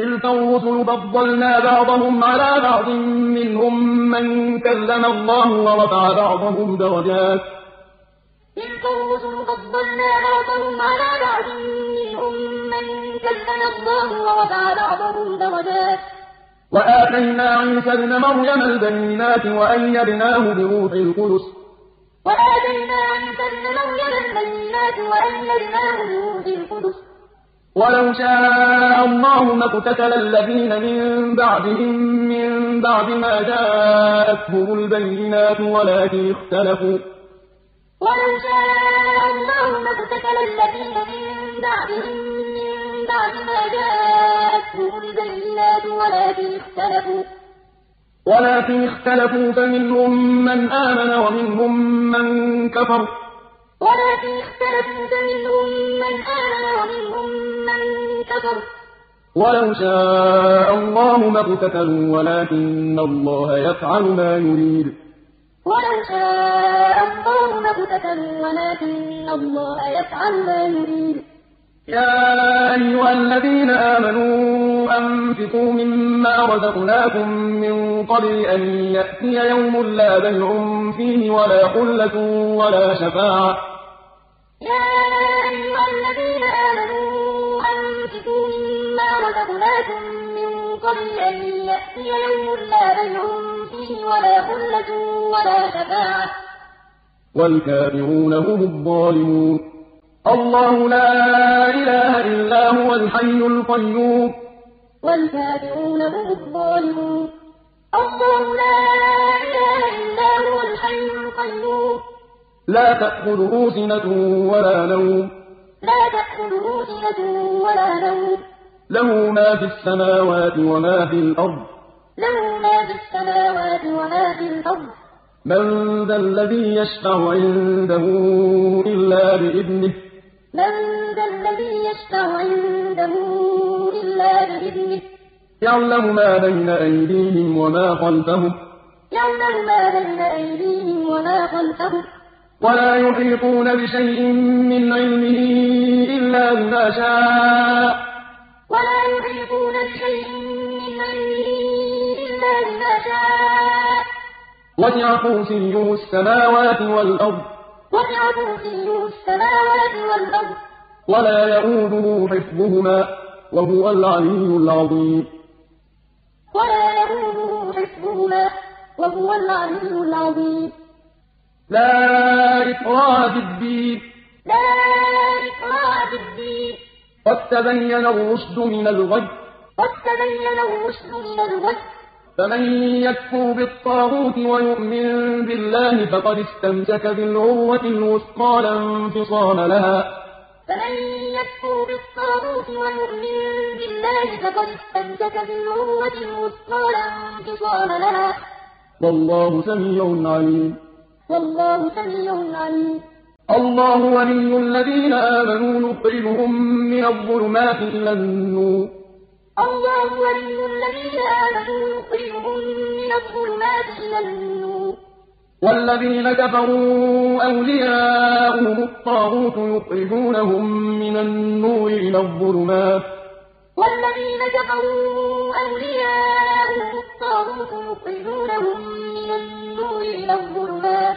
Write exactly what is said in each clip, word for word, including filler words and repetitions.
تلك الرسل فضلنا بعضهم على بعض منهم من كلم الله ورفع بعضهم درجات تلك الرسل فضلنا بعضهم على بعض منهم من كلم الله ورفع بعضهم درجات وآتينا عيسى ابن مريم البينات وأيدناه بروح القدس وآتينا عيسى ابن مريم البينات وأيدناه بروح القدس ولو شاء الله ما اقتتل الذين من بعدهم من بعد ما جاءتهم البينات ولكن اختلفوا ولو شاء الله ما اقتتل الذين من بعدهم من بعد ما جاءتهم البينات ولكن اختلفوا ولكن اختلفوا فمنهم من آمن ومنهم من كفر ولكن اختلفوا فمنهم من آمن ومنهم من كفر ولو شاء الله ما اقتتلوا ولكن الله يفعل ما يريد ولو شاء الله ما اقتتلوا ولكن الله يفعل ما يريد يا أيها الذين آمنوا أنفقوا مما رزقناكم من قبل أن يأتي يوم لا بيع فيه ولا خلة ولا شفاعة يا أيها الذين آمنوا أنفقوا مما رزقناكم من قبل أن يأتي يوم لا بيع فيه ولا خلة ولا شفاعة والكافرون هم الظالمون الله لا إله إلا هو الحي القيوم والكافرون هم الظالمون الله لا إله إلا هو الحي القيوم لا تأخذه سنة ولا نوم لا تأخذه سنة ولا نوم له ما في السماوات وما في الأرض له ما في السماوات وما في الأرض من ذا الذي يشفع عنده إلا بإذنه من ذا الذي يشفع عنده إلا بإذنه يعلم ما بين أيديهم وما خلفهم يعلم ما بين أيديهم وما خلفهم ولا يحيطون بشيء من علمه إلا بما شاء ولا يحيطون بشيء من علمه إلا بما شاء وسع كرسيه السماوات والأرض وسع كرسيه السماوات والأرض ولا يئوده حفظهما وهو العلي العظيم ولا يئوده حفظهما وهو العلي العظيم لا إكراه في الدين لا إكراه في الدين قد تبين الرشد من الغي قد تبين الرشد من الغي فمن يكفر بالطاغوت ويؤمن بالله فقد استمسك بالعروة الوثقى لا انفصام لها فمن يكفر بالطاغوت ويؤمن بالله فقد استمسك بالعروة الوثقى لا انفصام لها والله سميع عليم والله سميع عليم الله ولي الذين آمنوا يخرجهم من الظلمات إلى النور الله ولي الذين آمنوا يخرجهم من الظلمات إلى النور والذين كفروا أولياؤهم الطاغوت يخرجونهم من النور إلى الظلمات والذين كفروا أولياؤهم الطاغوت يخرجونهم من النور إلى الظلمات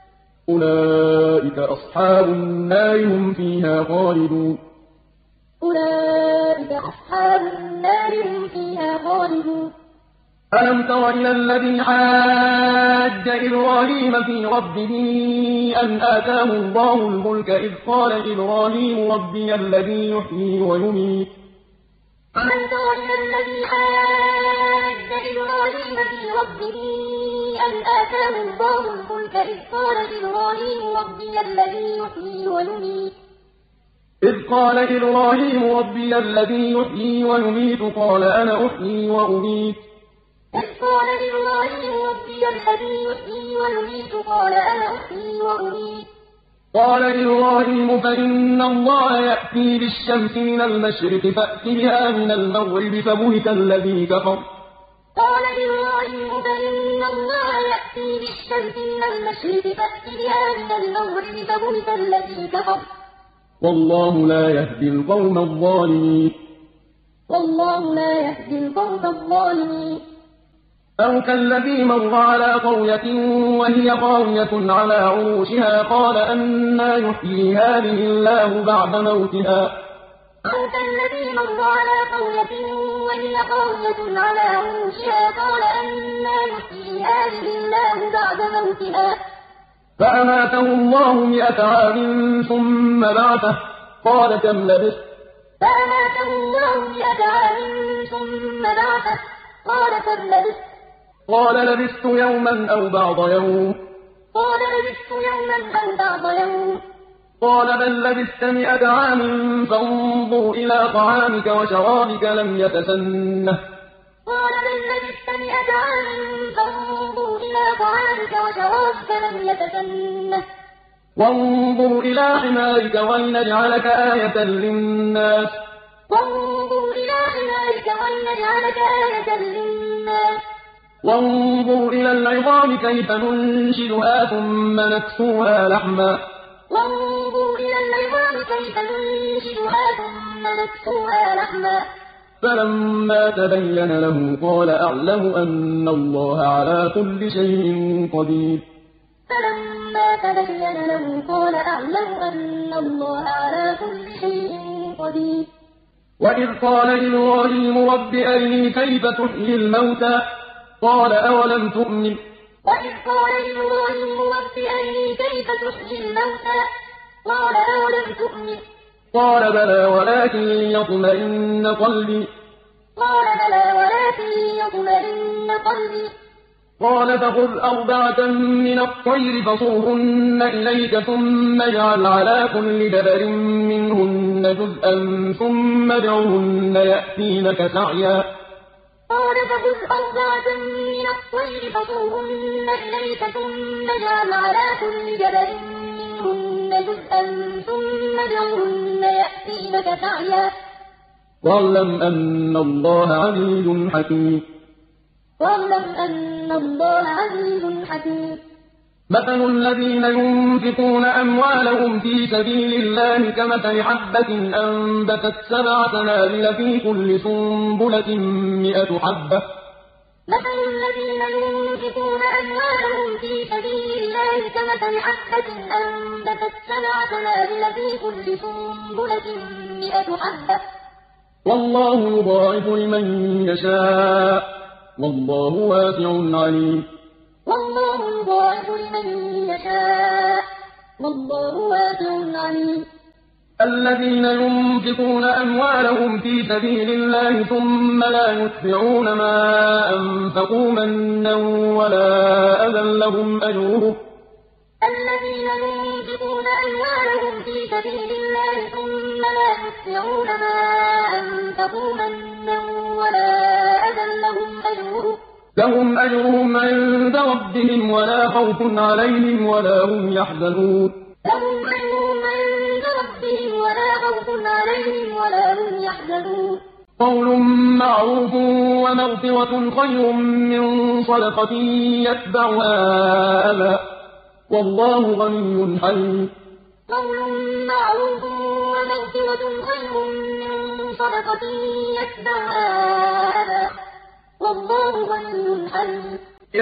أولئك أصحاب النار هم فيها خالدون أولئك أصحاب النار هم فيها خالدون ألم تر إلى الذي حاج إبراهيم في ربه أن آتاه الله الملك إذ قال إبراهيم ربي الذي يحيي ويميت ألم تر إلى الذي حاج إبراهيم في ربه أن آتاه الله الملك إذ قال إبراهيم ربي الذي يحيي ويميت إذ قال إبراهيم ربي الذي يحيي ويميت قال أنا أحيي وأميت إذ قال إبراهيم ربي الذي يحيي ويميت قال أنا أحيي وأميت قال إبراهيم فإن الله يأتي بالشمس من المشرق فأت بها من المغرب فبهت الذي كفر قال إبراهيم فإن الله يأتي بالشمس من المشرق فأت بها من المغرب فبهت الذي كفر والله لا يهدي القوم الظالمين والله لا يهدي الظالمين أو كالذي مر على قرية وهي خاوية على عروشها قال أنى يحيي هذه الله بعد موتها أو كالذي مر على قرية وهي خاوية على عروشها قال أنى يحيي هذه الله بعد موتها فأماته الله مئة عام ثم بعثه قال كم لبثت فأماته الله مئة عام ثم بعثه قال كم لبثت قال لبثت يوما أو بعض يوم قال لبثت يوما أو بعض يوم قال بل لبثت مئة عام فانظر إلى طعامك وشرابك لم يتسنه قال بل لبثت مئة عام فانظر إلى طعامك وشرابك لم يتسنه وانظر إلى حمارك ولنجعلك آية للناس وانظر إلى حمارك ولنجعلك آية للناس وانظر إلى العظام كيف ننشدها ثم نكسوها لحما وانظر إلى العظام كيف ننشدها ثم نكسوها لحما فلما تبين له قال أعلم أن الله على كل شيء قدير فلما تبين له قال أعلم أن الله على كل شيء قدير وإذ قال إبراهيم رب أرني كيف تحيي الموتى قال أولم تؤمن وإذ قال إبراهيم رب أرني كيف تحيي الموتى قال أولم تؤمن قال بلى ولكن ليطمئن قلبي قال بلى ولكن ليطمئن قلبي قال فخذ أربعة من الطير فصرهن إليك ثم اجعل على كل جبل منهن جزءا ثم ادعهن يأتينك سعيا قال فخذ أربعة من الطير فصرهن إليك ثم اجعل على كل جبل منهن جزءا ثم ادعهن يأتينك سعيا واعلم أن الله عزيز حكيم واعلم أن الله عزيز حكيم مثل الذين ينفقون أموالهم في سبيل الله كمثل حبة أنبتت سبع سنابل في كل سنبلة مئة حبة مثل الذين ينفقون أموالهم في سبيل الله كمثل حبة أنبتت سبع سنابل في كل سنبلة مئة حبة والله يضاعف لمن يشاء والله واسع عليم والله يضاعف لمن يشاء والله واسع عليم الذين ينفقون أموالهم في سبيل الله ثم لا يتبعون ما أنفقوا منا ولا أذى لهم أجرهم الذين ينفقون أموالهم في سبيل الله ثم لا يتبعون ما أنفقوا منا ولا أذى لهم أجرهم لهم أجرهم عند ربهم ولا خوف عليهم ولا هم يحزنون لهم أجرهم عند ربهم ولا خوف عليهم ولا هم يحزنون قول معروف ومغفرة خير من صدقة يتبعها أذى والله غني حليم قول معروف ومغفرة خير من صدقة يتبعها أذى والله غني حليم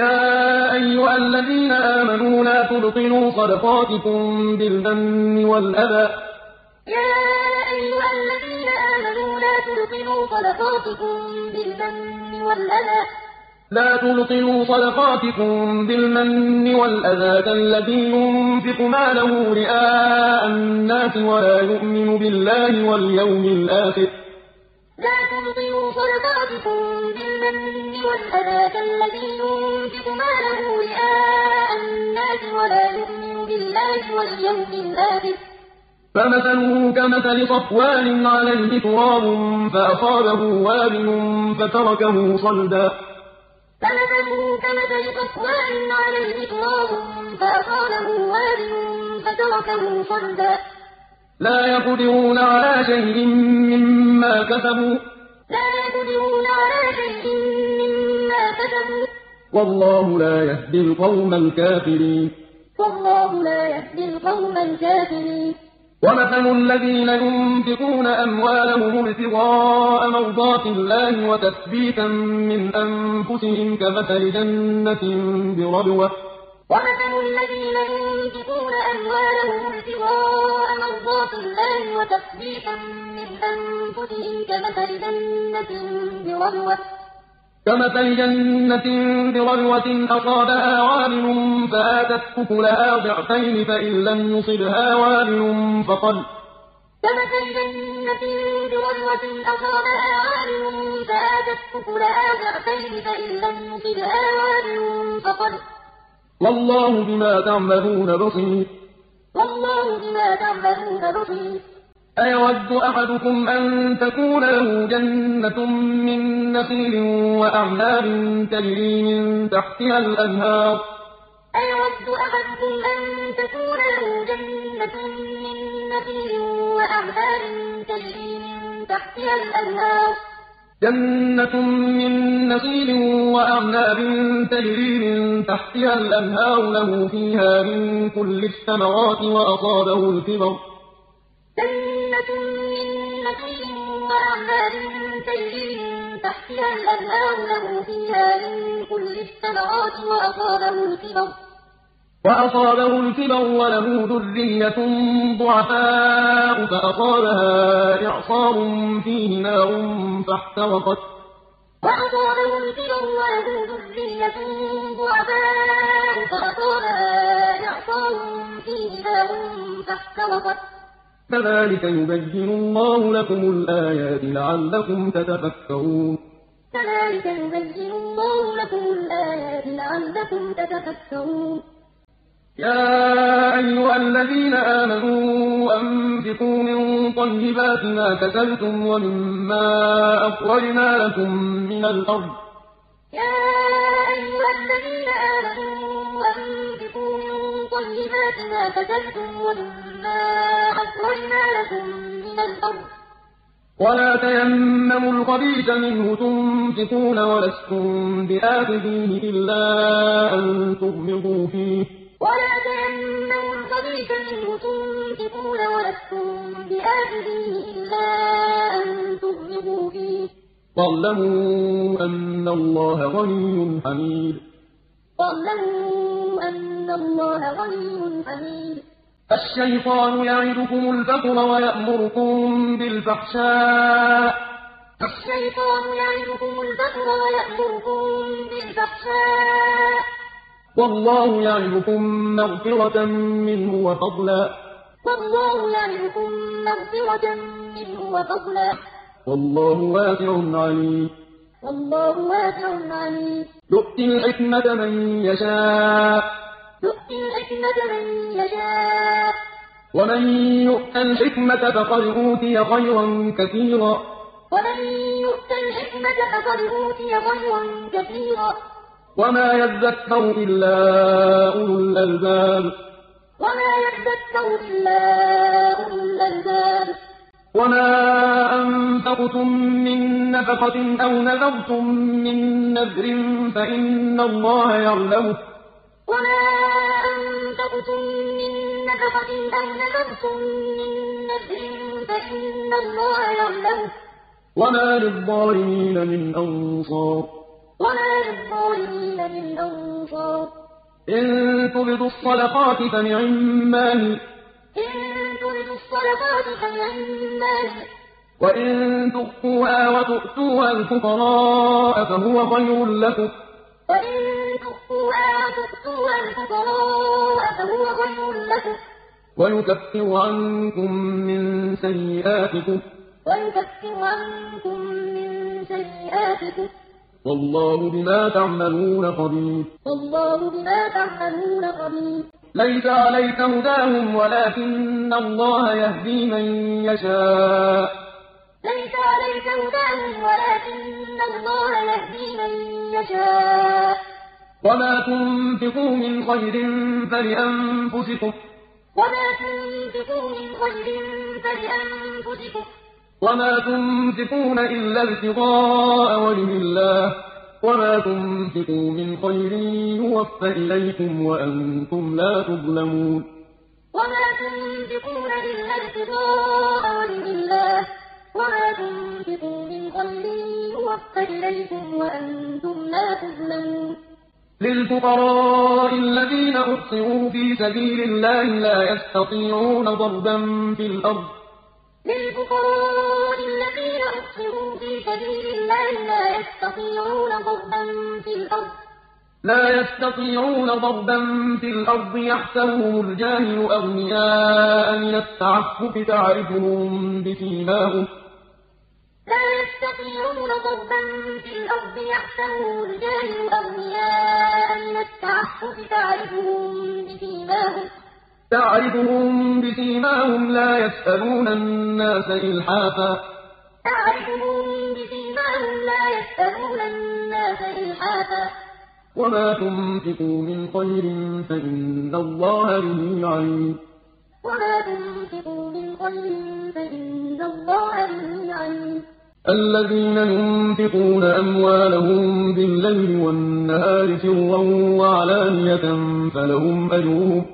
يا أيها الذين آمنوا لا تبطلوا صدقاتكم بالمن والأذى يا أيها الذين آمنوا لا تبطلوا صدقاتكم بالمن والأذى لا تبطلوا صدقاتكم بالمن والأذى كالذي ينفق ماله رئاء الناس ولا يؤمن بالله واليوم الآخر لا تبطلوا صدقاتكم بالمن والأذى كالذي ينفق ماله رئاء الناس ولا يؤمن بالله واليوم الآخر فمثله كمثل صفوان عليه تراب فأصابه وابل فتركه صلدا فمثله كمثل صفوان عليه تراب فأصابه وابل فتركه صلدا لا يقدرون على شيء مما كسبوا لا يقدرون على شيء مما كسبوا والله لا يهدي القوم الكافرين والله لا يهدي القوم الكافرين ومثل الذين ينفقون أموالهم ابتغاء مرضات الله وتثبيتا من أنفسهم كمثل جنة بربوة ومثل الذين ينفقون أموالهم ابتغاء مرضات الله وتثبيتا من أنفسهم كمثل جنة بربوة كمثل جنة بربوة أصابها وابل فآتت أكلها ضعفين فإن لم يصبها وابل فطل كمثل جنة بربوة أصابها وابل فآتت أكلها ضعفين فإن لم يصبها وابل فطل والله بما تعملون بصير والله بما تعملون بصير أيود أحدكم أن تكون له جنة من نخيل وأعناب تجري من تحتها الأنهار أيود أحدكم أن تكون له جنة من نخيل وأعناب تجري من تحتها الأنهار جنة من نخيل وأعناب تجري من تحتها الأنهار له فيها من كل الثمرات وأصابه الكبر جنة من نخيل وأعناب تجري من تحتها الأنهار له فيها من كل الثمرات وأصابه الكبر وأصابه الكبر وله ذرية ضعفاء فأصابها إعصار فيه نار فاحترقت وأصابه الكبر وله ذرية ضعفاء فأصابها إعصار فيه نار فاحترقت كذلك يبين الله لكم الآيات لعلكم تتفكرون كذلك يبين الله لكم الآيات لعلكم تتفكرون يا أيها الذين آمنوا أنفقوا من طيبات ما كسبتم ومما أخرجنا لكم من الأرض يا أيها الذين آمنوا أنفقوا من طيبات ما كسبتم ومما أخرجنا لكم من الأرض ولا تيمموا الخبيث منه تنفقون ولستم بآخذيه إلا أن تغمضوا فيه ولا تيمموا الخبيث منه تنفقون ولستم بآخذيه إلا أن تغمضوا فيه واعلموا أن الله غني حميد واعلموا أن الله غني حميد الشيطان يعدكم الفقر ويأمركم بالفحشاء الشيطان يعدكم الفقر ويأمركم بالفحشاء والله يعدكم مغفرة منه وفضلا والله يعدكم مغفرة منه وفضلا والله واسع عليم والله واسع عليم يؤتي الحكمة من يشاء يؤتي الحكمة من يشاء ومن يؤت الحكمة فقد أوتي خيرا كثيرا ومن يؤت الحكمة فقد أوتي خيرا كثيرا وما يذكر إلا أولو الألباب وما يذكر إلا أولو الألباب وما أنفقتم من نفقة أو نذرتم من نذر فإن الله يعلمه وما أنفقتم من نفقة أو نذرتم من نذر فإن الله يعلمه وما للظالمين من أنصار وما للظالمين من أنصار إن تبدوا الصدقات فنعما هي إن تبدوا الصدقات فنعما هي وإن تخفوها وتؤتوها الفقراء فهو خير لكم وإن تخفوها وتؤتوها الفقراء فهو خير لكم ويكفر عنكم من سيئاتكم ويكفر عنكم من سيئاتكم والله بما تعملون خبير والله بما تعملون خبير ليس عليك هداهم ولكن الله يهدي من يشاء ليس عليك هداهم ولكن الله يهدي من يشاء وما تنفقوا من خير فلأنفسكم وما تنفقوا من خير فلأنفسكم وما تنفقون إلا ابتغاء وجه الله وما تنفقوا من خير يوفى إليكم وأنتم لا تظلمون وما تنفقون إلا ابتغاء وجه الله وما تنفقوا من خير يوفى إليكم وأنتم لا تظلمون. للفقراء الذين أحصروا في سبيل الله لا يستطيعون ضربا في الأرض للفقراء الذين أحصروا في سبيل الله لا يستطيعون ضربا في الأرض لا يستطيعون ضربا في الأرض يحسبهم الجاهل أغنياء من التعفف تعرفهم بسيماهم لا يستطيعون ضربا في الأرض يحسبهم الجاهل أغنياء من التعفف تعرفهم بسيماهم تعرفهم بسيماهم لا يسألون الناس إلحافا تعرفهم بسيماهم لا يسألون الناس إلحافا وما تنفقوا من خير فإن الله به عليم وما تنفقوا من خير فإن الله به عليم. الذين ينفقون أموالهم بالليل والنهار سرا وعلانية فلهم أجرهم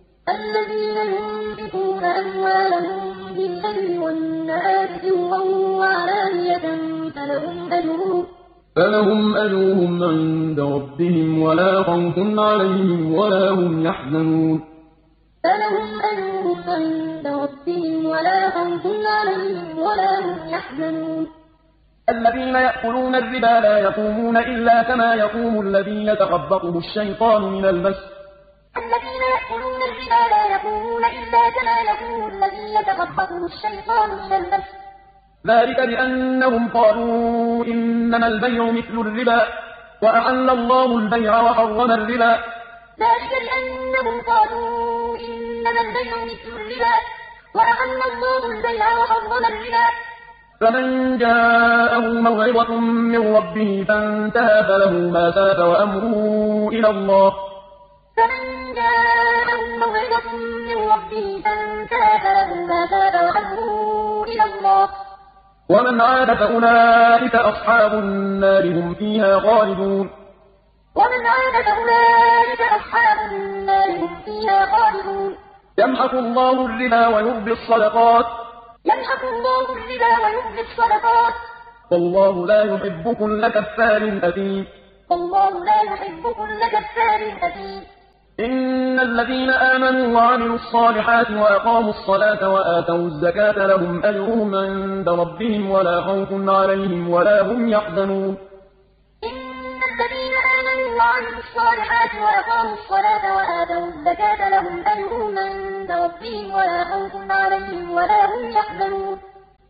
الذين ينفقون أموالهم بالليل والنهار سرا وعلانية فلهم أجرهم فلهم أجرهم عند ربهم ولا خوف عليهم ولا هم يحزنون فلهم أجرهم عند ربهم ولا خوف عليهم ولا هم يحزنون. الذين يأكلون الربا لا يقومون إلا كما يقوم الذي يتخبطه الشيطان من المس الذين يأكلون الربا لا يقومون إلا كما يقوم الذي يتخبطه الشيطان من المس ذلك بأنهم قالوا إنما البيع مثل الربا وأحل الله البيع وحرم الربا ذلك بأنهم قالوا إنما البيع مثل الربا وأحل الله البيع وحرم الربا فمن جاءه موعظة من ربه فانتهى فله ما سلف وأمره إلى الله فمن جاءه موعظة من ربه فانتهى فله ما سلف وأمره إلى الله ومن عاد فأولئك أصحاب النار هم فيها خالدون ومن عاد فأولئك أصحاب النار هم فيها خالدون. يمحق الله الربا ويربي الصدقات يمحق الله الربا ويربي الصدقات والله لا يحب كل كفار أثيم والله لا يحب كل كفار أثيم. إن الذين آمنوا وعملوا الصالحات وأقاموا الصلاة وآتوا الزكاة لهم أجرهم عند ربهم ولا خوف عليهم ولا هم يحزنون. إن الذين آمنوا وعملوا الصالحات وأقاموا الصلاة وآتوا الزكاة لهم أجرهم عند ربهم ولا خوف عليهم ولا هم يحزنون.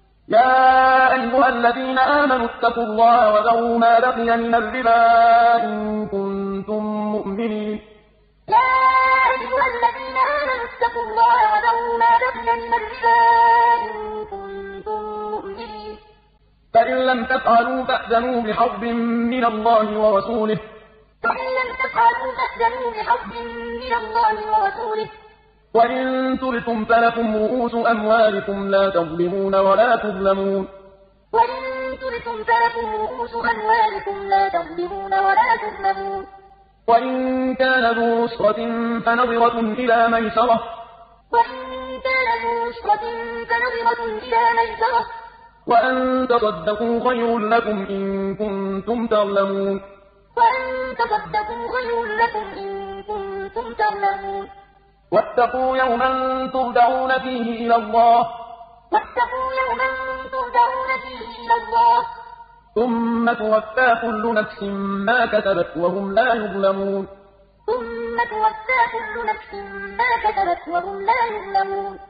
يا أيها الذين آمنوا اتقوا الله وذروا ما بقي من الربا إن كنتم مؤمنين. يا أيها الذين آمنوا اتقوا الله وذروا ما بقي من الربا إن كنتم مؤمنين. فإن لم تفعلوا فأذنوا بحرب من الله ورسوله فإن لم تفعلوا فأذنوا بحرب من الله ورسوله وإن تبتم فلكم رؤوس أموالكم لا تظلمون ولا تظلمون. وإن تبتم فلكم رؤوس أموالكم لا تظلمون ولا تظلمون. وإن كان ذو عسرة فنظرة إلى ميسرة وإن كان ذو عسرة فنظرة إلى ميسرة وأن تصدقوا خير لكم إن كنتم تعلمون. وأن تصدقوا خير لكم إن كنتم تعلمون. واتقوا يوما ترجعون فيه إلى الله واتقوا يوما ترجعون فيه إلى الله ثم توفى كل نفس ما كسبت وهم لا يظلمون. ثم توفى كل نفس ما كسبت وهم لا يظلمون.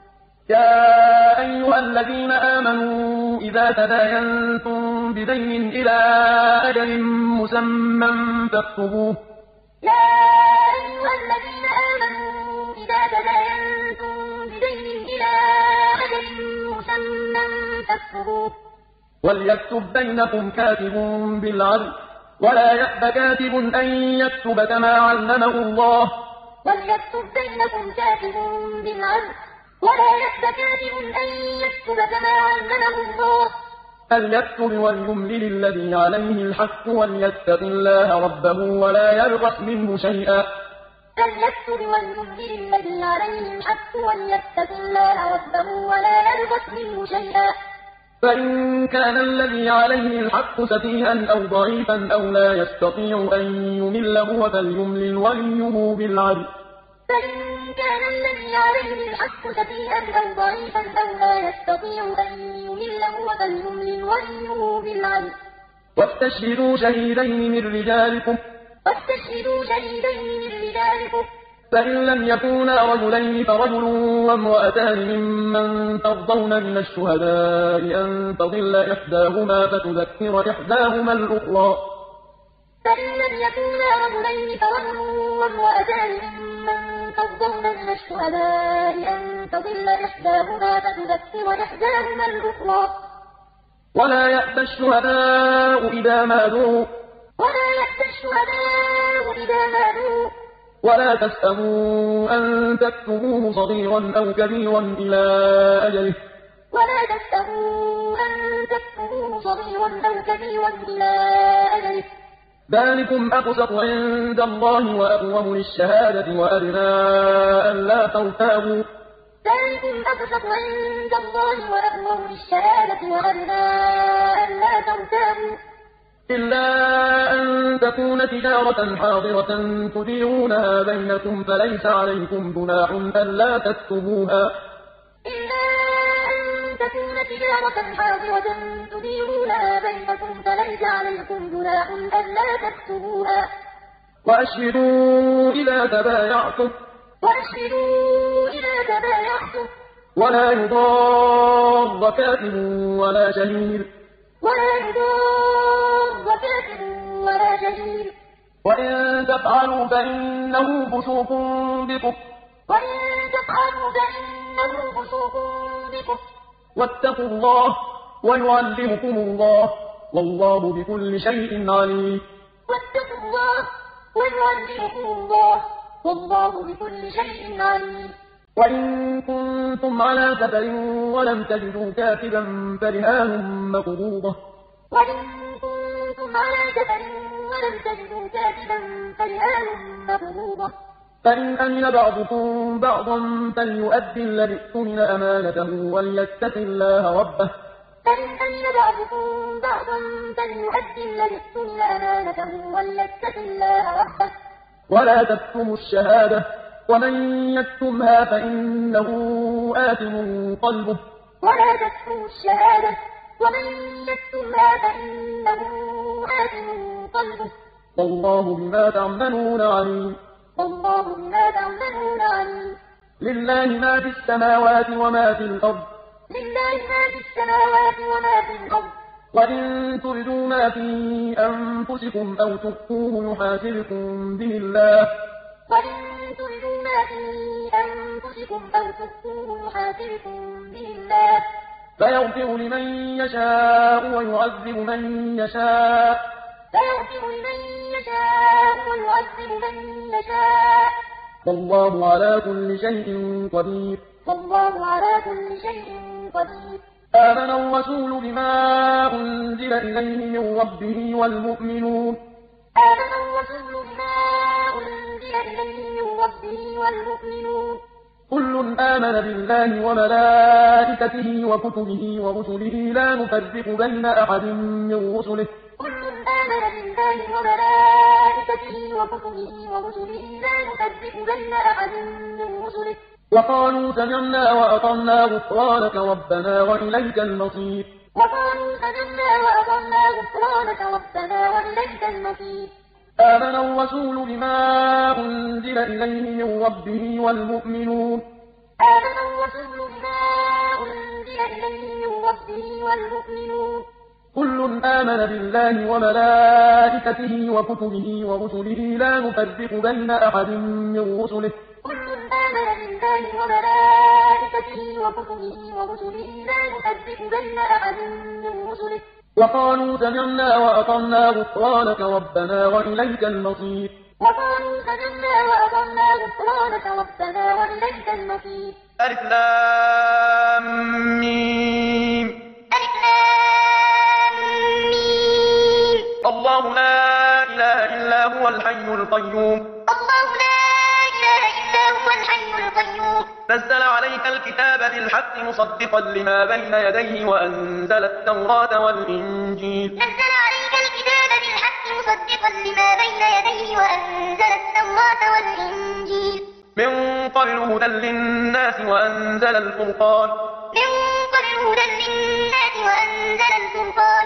يا أيها الذين آمنوا إذا تداينتم بدين إلى أجل مسمى فاكتبوه. يا أيها الذين آمنوا إذا تداينتم بدين إلى أجل مسمى فاكتبوه. وليكتب بينكم كاتب بالعدل ولا يأب كاتب أن يكتب كما علمه الله. وليكتب بينكم كاتب بالعدل ولا يأب كاتب أن يكتب كما علمه الله. فليكتب وليملل الذي عليه الحق وليتق الله ربه ولا يبخس منه شيئا. فليكتب وليملل الذي عليه الحق وليتق الله ربه ولا يبخس منه شيئا. فإن كان الذي عليه الحق سفيها أو ضعيفا أو لا يستطيع أن يمل هو فليملل وليه بالعدل. فإن كان الذي عليه الحق سفيها أو ضعيفا أو لا يستطيع أن يمل هو فليملل وليه بالعدل. واستشهدوا شهيدين من رجالكم واستشهدوا شهيدين من رجالكم فإن لم يكونا رجلين فرجل وامرأتان ممن ترضون من الشهداء أن تضل إحداهما فتذكر إحداهما الأخرى. فإن لم يكونا رجلين فرجل وامرأتان ممن ترضون من الشهداء أن تضل إحداهما فتذكر إحداهما الأخرى. ولا يأبى الشهداء إذا ما دعوا ولا يأبى الشهداء إذا ما دعوا ولا تسأموا أن تكتبوه صغيرا أو كبيرا إلى أجله ولا تسأموا أن تكتبوه صغيرا أو كبيرا إلى أجله. ذلكم أقسط عند الله وأقوم للشهادة وأدنى ألا ترتابوا. ذلكم أقسط عند الله وأقوم للشهادة وأدنى ألا ترتابوا. إلا أن تكون تجارة حاضرة تديرونها بينكم فليس عليكم جناح ألا تكتبوها. إلا أن تكون تجارة حاضرة تديرونها بينكم فليس عليكم جناح ألا تكتبوها. وأشهدوا إذا تبايعتم وأشهدوا إذا تبايعتم ولا يضار كاتب ولا شهيد ولا يضار كاتب ولا شهيد. وإن تفعلوا فإنه فسوق بكم وإن تفعلوا فإنه فسوق بكم. واتقوا الله ويعلمكم الله والله بكل شيء عليم. واتقوا الله ويعلمكم الله والله بكل شيء عليم. وإن كنتم على سفر ولم تجدوا كاتبا فرهان مقبوضة وإن كنتم على سفر ولم تجدوا كاتبا فرهان مقبوضة. فإن أمن بعضكم بعضا فليؤدي الذي اؤتمن أمانته وليتق الله ربه. فإن أمن بعضكم بعضا فليؤدي الذي اؤتمن أمانته وليتق الله ربه. ولا تكتموا الشهادة ومن يكتمها فإنه آثم قلبه. ولا تكتموا الشهادة ومن يكتمها فإنه آثم قلبه. والله بما تعملون عليم. والله بما تعملون عليم. لله ما في السماوات وما في الأرض. لله ما في السماوات وما في الأرض. وإن تبدوا ما في أنفسكم أو تخفوه يحاسبكم به الله. وإن تبدوا ما في أنفسكم أو تخفوه يحاسبكم به الله. فيغفر لمن يشاء ويعذب من يشاء. فيغفر لمن يشاء ويعذب من يشاء. والله على كل شيء قدير. والله على كل شيء قدير. آمن الرسول بما أنزل إليه من ربه والمؤمنون. آمن الرسول بما أنزل إليه من ربه والمؤمنون. كل آمن بالله وملائكته وكتبه ورسله لا نفرق بين أحد من رسله. كل آمن بالله وملائكته وكتبه ورسله لا نفرق بين أحد من رسله. وقالوا سمعنا وأطعنا غفرانك ربنا وإليك المصير. وقالوا سمعنا وأطعنا غفرانك ربنا وإليك المصير. آمن الرسول بما أنزل إليه من ربه والمؤمنون. آمن الرسول بما أنزل إليه من ربه والمؤمنون. كل آمن بالله وملائكته وكتبه ورسله لا نفرق بين أحد من رسله. كل آمن بالله وملائكته وكتبه ورسله لا نفرق بين أحد من رسله. وقالوا سمعنا وأطعنا غفرانك ربنا وإليك المصير. وقالوا سمعنا وأطعنا غفرانك ربنا وإليك المصير. ألف لام ميم. ألف لام ميم. الله لا إله إلا هو الحي القيوم. الله لا الحي القيوم نزل عليك الكتاب بالحق مصدقا لما بين يديه وأنزل التوراة والإنجيل نزل عليك الكتاب بالحق مصدقا لما بين يديه وأنزل التوراة والإنجيل من قبل هدى للناس وأنزل الفرقان من قبل هدى للناس وأنزل الفرقان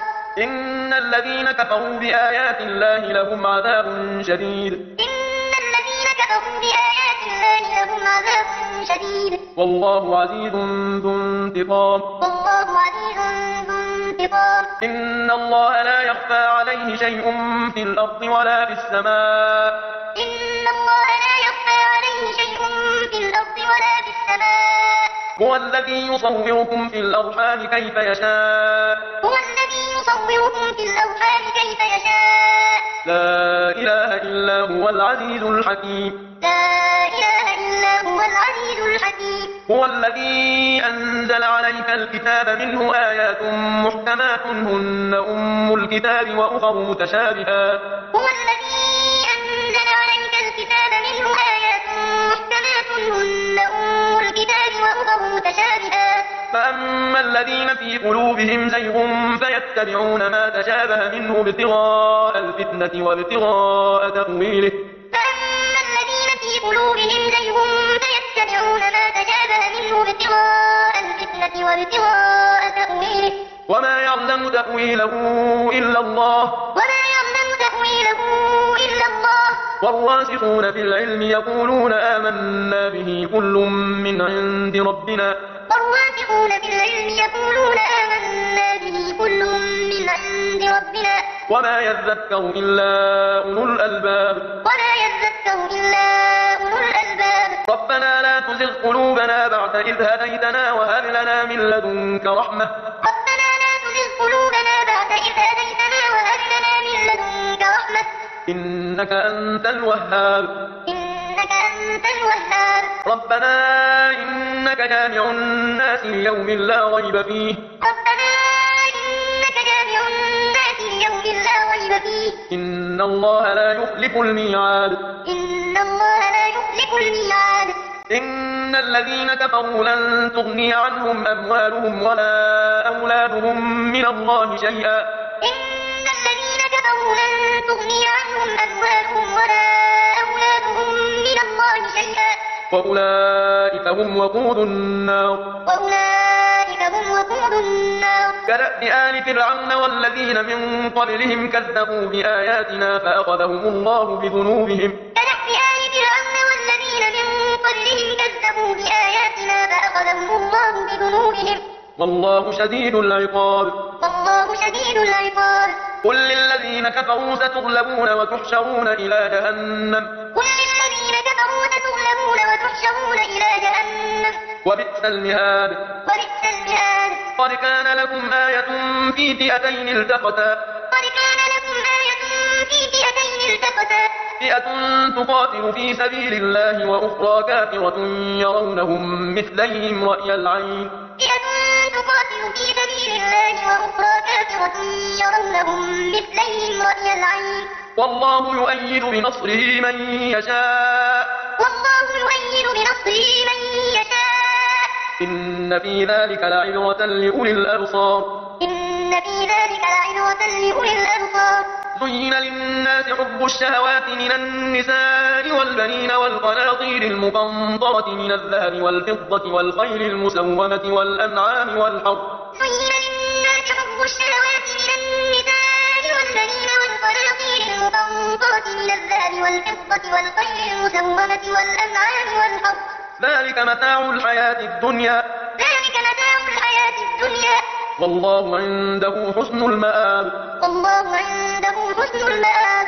إن الذين كفروا بآيات الله لهم عذاب شديد إن الذين كفروا بآيات الله لهم عذاب شديد والله عزيز ذو انتقام والله عزيز ذو انتقام إن الله لا يخفى عليه شيء في الأرض ولا في السماء إن الله لا يخفى عليه شيء في الأرض ولا في السماء هو الذي يصوركم في الأرحام كيف يشاء هو الذي يصوركم في الأرحام كيف يشاء لا إله إلا هو العزيز الحكيم لا إله إلا هو العزيز الحكيم هو الذي أنزل عليك الكتاب منه آيات محكمات هن أم الكتاب وأخر متشابهات هو الذي أنزل عليك الكتاب منه آيات محكمات هن أم الكتاب وأخر متشابهات فأما الذين في قلوبهم زيغ فيتبعون ما تشابه منه ابتغاء الفتنة وابتغاء تأويله فأما الذين في قلوبهم زيغ فيتبعون ما تشابه منه ابتغاء الفتنة وابتغاء تأويله وما يعلم تأويله إلا الله وما يعلم تأويله إلا الله والراسخون في العلم يقولون آمنا به كل من عند ربنا والراسخون في العلم يقولون آمنا به كل من عند ربنا وما يذكر إلا أولو الألباب وما يذكر إلا أولو الألباب ربنا لا تزغ قلوبنا بعد إذ هديتنا وهب لنا من لدنك رحمة ربنا لا تزغ قلوبنا بعد إذ هديتنا وهب لنا من لدنك رحمة إنك أنت الوهاب إنك أنت الوهاب ربنا إنك جامع الناس ليوم لا ريب فيه ربنا إنك جامع الناس ليوم لا ريب فيه إن الله لا يخلف الميعاد إن الله لا يخلف الميعاد إن الذين كفروا لن تغني عنهم أموالهم ولا أولادهم من الله شيئا إن الذين كفروا لن تغني عنهم أموالهم ولا أولادهم من الله شيئا وأولئك هم وقود النار وأولئك هم وقود النار كدأب آل فرعون والذين من قبلهم كذبوا بآياتنا فأخذهم الله بذنوبهم كدأب آل فرعون والذين من قبلهم كذبوا بآياتنا فأخذهم الله بذنوبهم والله شديد العقاب والله شديد العقاب قل للذين كفروا ستغلبون وتحشرون إلى جهنم قل للذين كفروا ستغلبون وتحشرون إلى جهنم وبئس المهاد وبئس المهاد قد كان لكم آية في فئتين التقتا قد كان لكم آية في فئتين التقتا فئة تقاتل في سبيل الله وأخرى كافرة يرونهم مثليهم رأي العين فئة تقاتل في سبيل الله وأخرى كافرة يرونهم مثليهم رأي العين والله يؤيد بنصره من يشاء والله يؤيد بنصره من يشاء إن في ذلك لعبرة لأولي الأبصار إن في ذلك لعبرة لأولي الأبصار زين للناس حب الشهوات من النساء والبنين والقناطير المقنطرة من الذهب والفضة والخيل المسومة والأنعام والحرث زين للناس حب الشهوات من النساء والبنين والقناطير المقنطرة من الذهب والفضة والخيل المسومة والأنعام والحرث ذلك متاع الحياة الدنيا ذلك متاع الحياة الدنيا والله عنده حسن المآب والله عنده حسن المآب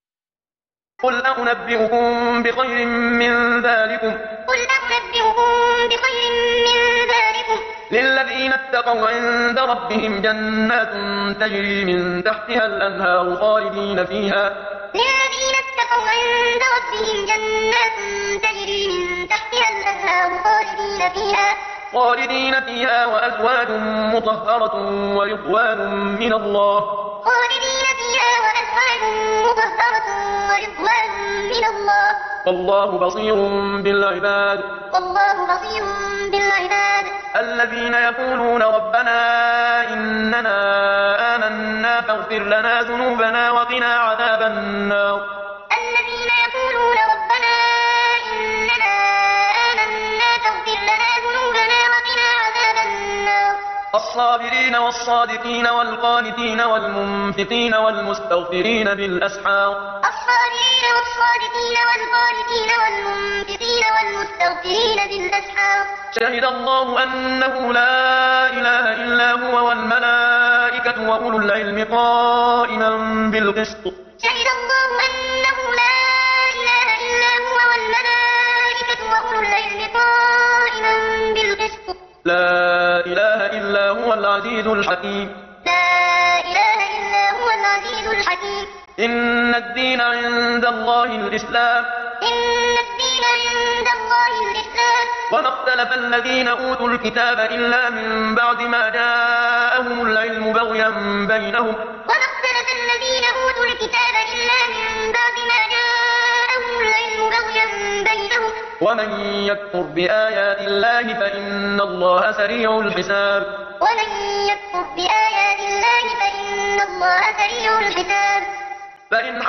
قل أنبئكم بخير من ذلكم قل أنبئكم بخير من ذلكم للذين اتقوا عند ربهم جنات تجري من تحتها الأنهار خالدين فيها للذين اتقوا عند ربهم جنات تجري من تحتها الأنهار خالدين فيها خالدين فيها وأزواج مطهرة ورضوان من الله خالدين فيها وأزواج مطهرة ورضوان من الله والله بصير بالعباد والله بصير بالعباد الذين يقولون ربنا إننا آمنا فاغفر لنا ذنوبنا وقنا عذاب النار الذين يقولون ربنا إننا آمنا فاغفر لنا ذنوبنا وقنا عذاب النار الصابرين والصادقين والقانتين والمنفقين والمستغفرين بالأسحار الصابرين والصادقين والقانتين والمنفقين والمستغفرين بالأسحار شهد الله أنه لا إله إلا هو والملائكة وأولو العلم قائما بالقسط شهد الله أنه لا إله إلا هو والملائكة وأولو العلم قائما بالقسط لا إله إلا هو العزيز الحكيم لا إله إلا هو العزيز الحكيم إن الدين عند الله الإسلام إن الدين عند الله الإسلام وما اختلف الذين أوتوا الكتاب إلا من بعد ما جاءهم العلم بغيا بينهم وما اختلف الذين أوتوا الكتاب إلا من بعد ما جاءهم العلم بغيا بينهم ومن يكفر بآيات الله فإن الله سريع الحساب ومن يكفر بآيات الله فإن الله سريع الحساب فإن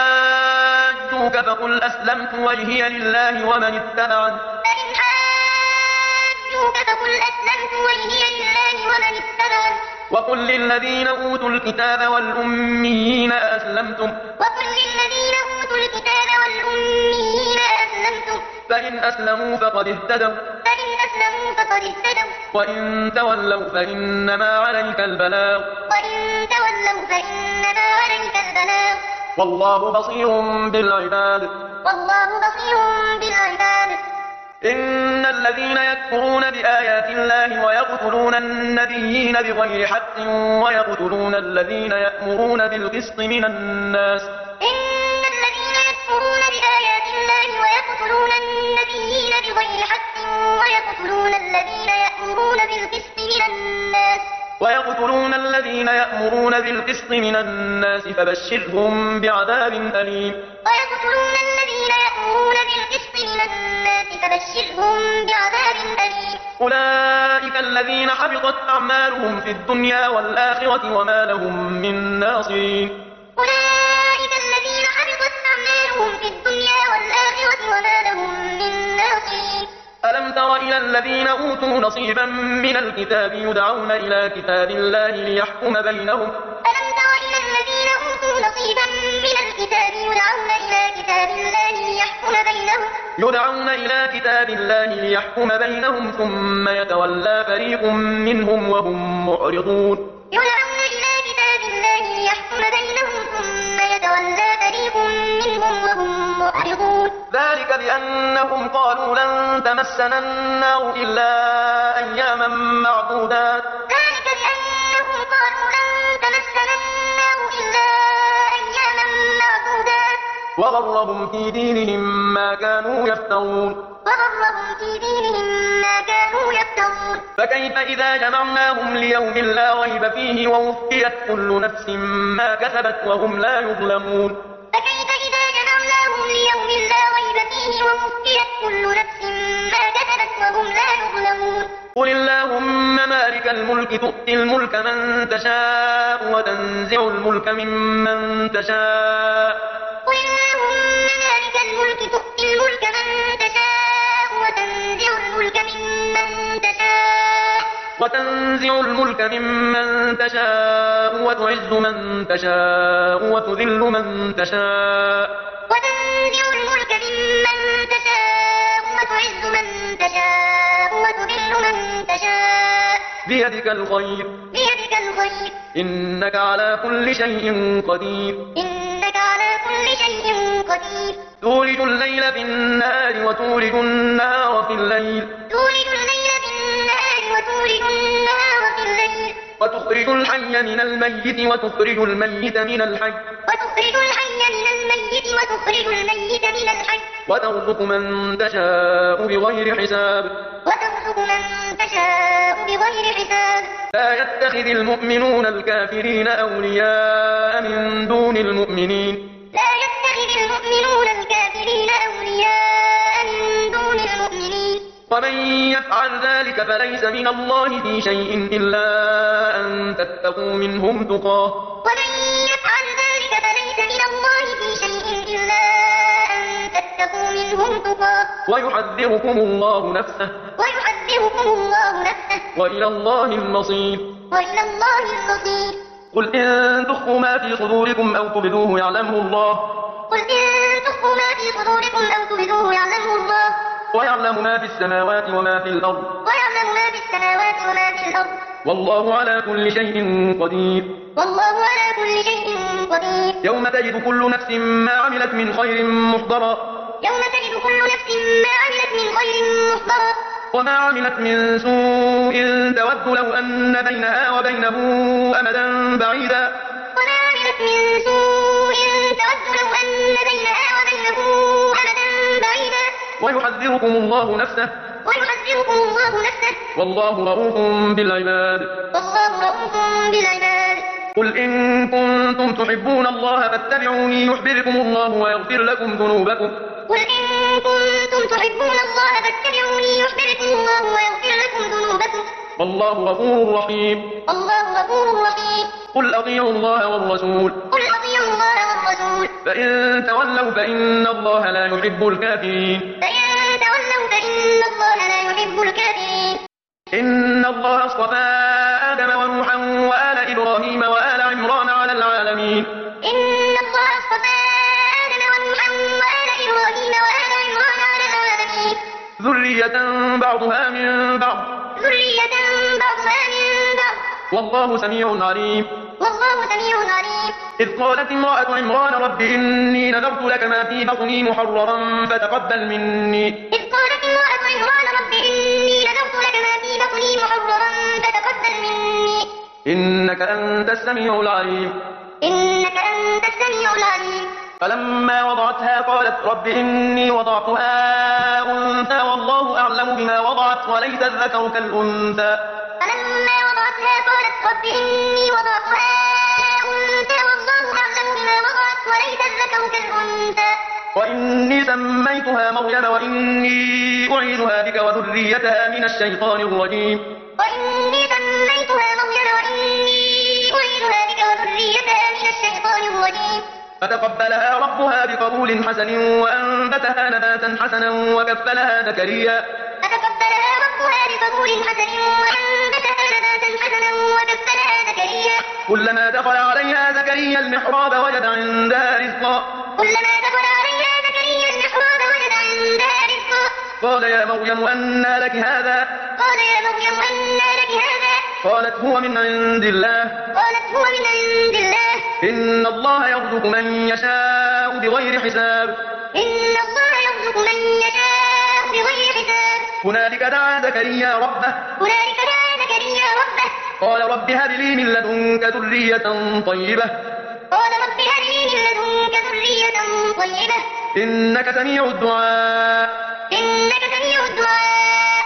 حاجوك فقل أسلمت وجهي لله ومن اتبعني فإن حاجوك فقل أسلمت وجهي لله ومن اتبعني وقل للذين أوتوا الكتاب والأميين أسلمتم وقل للذين أوتوا الكتاب والأميين أسلمتم فإن أسلموا فقد اهتدوا فإن أسلموا فقد اهتدوا وإن تولوا فإنما عليك البلاغ وإن تولوا فإنما عليك البلاغ والله بصير بالعباد والله بصير بالعباد إن الذين يكفرون بآيات الله ويقتلون النبيين بغير حق ويقتلون الذين يأمرون بالقسط من الناس إن الذين يكفرون بآيات الله ويقتلون النبيين بغير حق ويقتلون الذين يأمرون بالقسط من الناس ويقتلون الذين يأمرون بالقسط من الناس فبشرهم بعذاب أليم ويقتلون الذين يأمرون بالقسط من الناس فبشرهم بعذاب أليم أولئك الذين حبطت أعمالهم في الدنيا والآخرة وما لهم من ناصرين أولئك الذين حبطت أعمالهم في الدنيا والآخرة وما لهم من ناصرين ألم تر إلى الذين أوتوا نصيبا من الكتاب يدعون إلى كتاب الله ليحكم بينهم ألم تر إلى الذين أوتوا نصيبا من الكتاب يدعون إلى كتاب الله ليحكم بينهم يدعون إلى كتاب الله ليحكم بينهم ثم يتولى فريق منهم وهم معرضون يدعون إلى كتاب الله ليحكم بينهم ثم يتولى فريق منهم وهم معرضون ذلك بأنهم قالوا لن تمسنا النار إلا أياما معدودات ذلك بأنهم قالوا لن تمسنا النار إلا أياما معدودات وغرهم في دينهم ما كانوا يفترون وغرهم في دينهم ما كانوا يفترون فكيف إذا جمعناهم ليوم لا ريب فيه ووفيت كل نفس ما كسبت وهم لا يظلمون فكيف إذا جمعناهم ليوم لا ريب فيه ووفيت كل نفس ما كسبت وهم لا يظلمون قل اللهم مالك الملك تؤتي الملك من تشاء وتنزع الملك ممن تشاء قل اللهم مالك الملك تؤتي الملك من تشاء وتنزع الملك ممن تشاء وتنزع الملك ممن تشاء وتعز من تشاء وتذل من تشاء وتنزع الملك ممن تشاء وتعز من تشاء وتذل من تشاء بيدك الخير بيدك الخير إنك على كل شيء قدير إنك على كل شيء قدير تولج الليل في النهار وتولج النهار في الليل تولج الليل في النهار وتولج النهار في الليل وتخرج الحي من الميت وتخرج الميت من الحي وتخرج الحي من الميت وتخرج الميت من الحي وترزق من تشاء بغير حساب وترزق من تشاء بغير حساب لا يتخذ المؤمنون الكافرين أولياء من دون المؤمنين لا يتخذ يتخذ المؤمنون الكافرين أولياء من دون المؤمنين ومن يفعل ذلك فليس من الله في شيء إلا أن تتقوا منهم تقاه ومن يفعل ذلك فليس من الله في شيء إلا أن تتقوا منهم تقاه ويحذركم الله نفسه ويحذركم الله نفسه وإلى الله المصير وإلى الله المصير قل إن تخفوا ما في صدوركم أو تبدوه يعلمه الله قل إن تخفوا ما في صدوركم أو تبدوه يعلمه الله ويعلم ما في السماوات وما في الأرض ويعلم ما في السماوات وما في الأرض والله على كل شيء قدير والله على كل شيء قدير يوم تجد كل نفس ما عملت من خير محضرا يوم تجد كل نفس ما عملت من خير محضرا وما عملت من سوء تود لو أن بينها وبينه أمدا بعيدا وما عملت من سوء تود لو أن بينها وبينه أمدا بعيدا ويحذركم الله نفسه ويحذركم الله نفسه والله رؤوف بالعباد والله رؤوف بالعباد قل إن كنتم تحبون الله فاتبعوني يحببكم الله ويغفر لكم ذنوبكم قل إن كنتم تحبون الله فاتبعوني يحببكم الله ويغفر لكم ذنوبكم والله غفور رحيم والله غفور رحيم قل أطيعوا الله والرسول قل أطيعوا الله والرسول فإن تولوا فإن الله لا يحب الكافرين فإن تولوا فإن الله لا يحب الكافرين إن الله اصطفى آدم ونوحا وآل إبراهيم وآل عمران على العالمين إن الله اصطفى آدم ونوحا وآل إبراهيم وآل عمران على العالمين ذرية بعضها من بعض ذرية بعضها من بعض والله سميع عليم والله سميع عليم إذ قالت امرأة عمران رب إني نذرت لك ما في بطني محررا فتقبل مني إذ قالت امرأة عمران رب إني نذرت لك ما في بطني محررا فتقبل مني إنك أنت السميع العليم إنك أنت السميع العليم فلما وضعتها قالت رب إني وضعتها أنثى والله أعلم بما وضعت وليس الذكر كالأنثى فلما وضعتها قالت رب إني وضعتها أنثى والله أعلم بما وضعت وليس الذكر كالأنثى وإني سميتها مريم وإني أعيذها بك وذريتها من الشيطان الرجيم وإني سميتها مريم وإني أعيذها بك وذريتها من الشيطان الرجيم فتقبلها ربها بقبول حسن وأنبتها نباتا حسنا وكفلها زكريا فتقبلها ربها بقبول حسن وأنبتها نباتا حسنا وكفلها زكريا كلما دخل عليها زكريا المحراب وجد عندها رزقا كلما دخل عليها زكريا المحراب وجد عندها رزقا قال يا مريم أنى لك هذا قال يا مريم أنى لك هذا قالت هو من عند الله قالت هو من عند الله إن الله يرزق من يشاء بغير حساب إن الله يرزق من يشاء بغير حساب هنالك دعا زكريا ربه هنالك دعا زكريا ربه قال رب هب لي من لدنك ذرية طيبة قال رب هب لي من لدنك ذرية طيبة إنك سميع الدعاء إنك سميع الدعاء